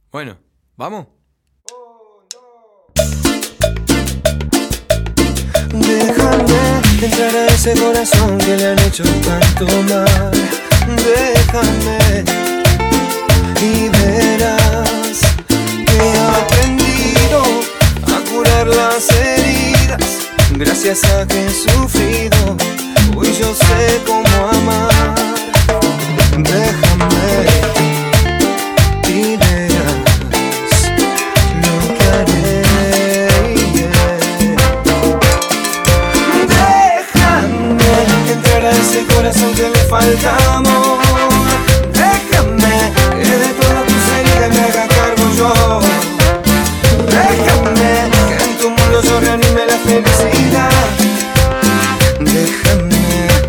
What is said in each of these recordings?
Bueno, ¿vamos? Déjame entrar a ese corazón que le han hecho tanto mal. Déjame y verás que he aprendido a curar las heridas. Gracias a que he sufrido, hoy yo sé cómo amar. Déjame y verás lo que haré. Déjame entrar a ese corazón que le falta amor. Déjame que de todas tus heridas me haga cargo yo. Déjame que en tu mundo yo reanime la felicidad. Déjame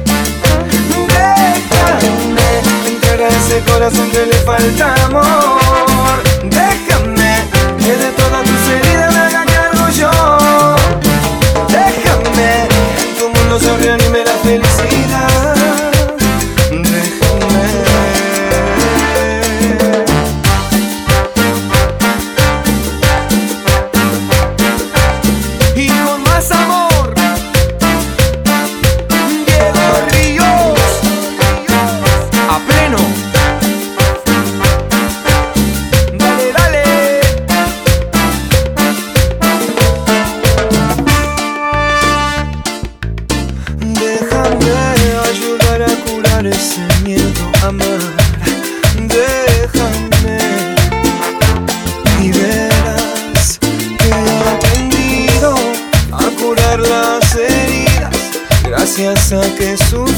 entrar a ese corazón que le falta amor. Déjame que de todas tus heridas me haga cargo yo. Déjame que en tu mundo yo reanime la felicidad. Ese miedo a amar. Déjame y verás que he aprendido a curar las heridas. Gracias a que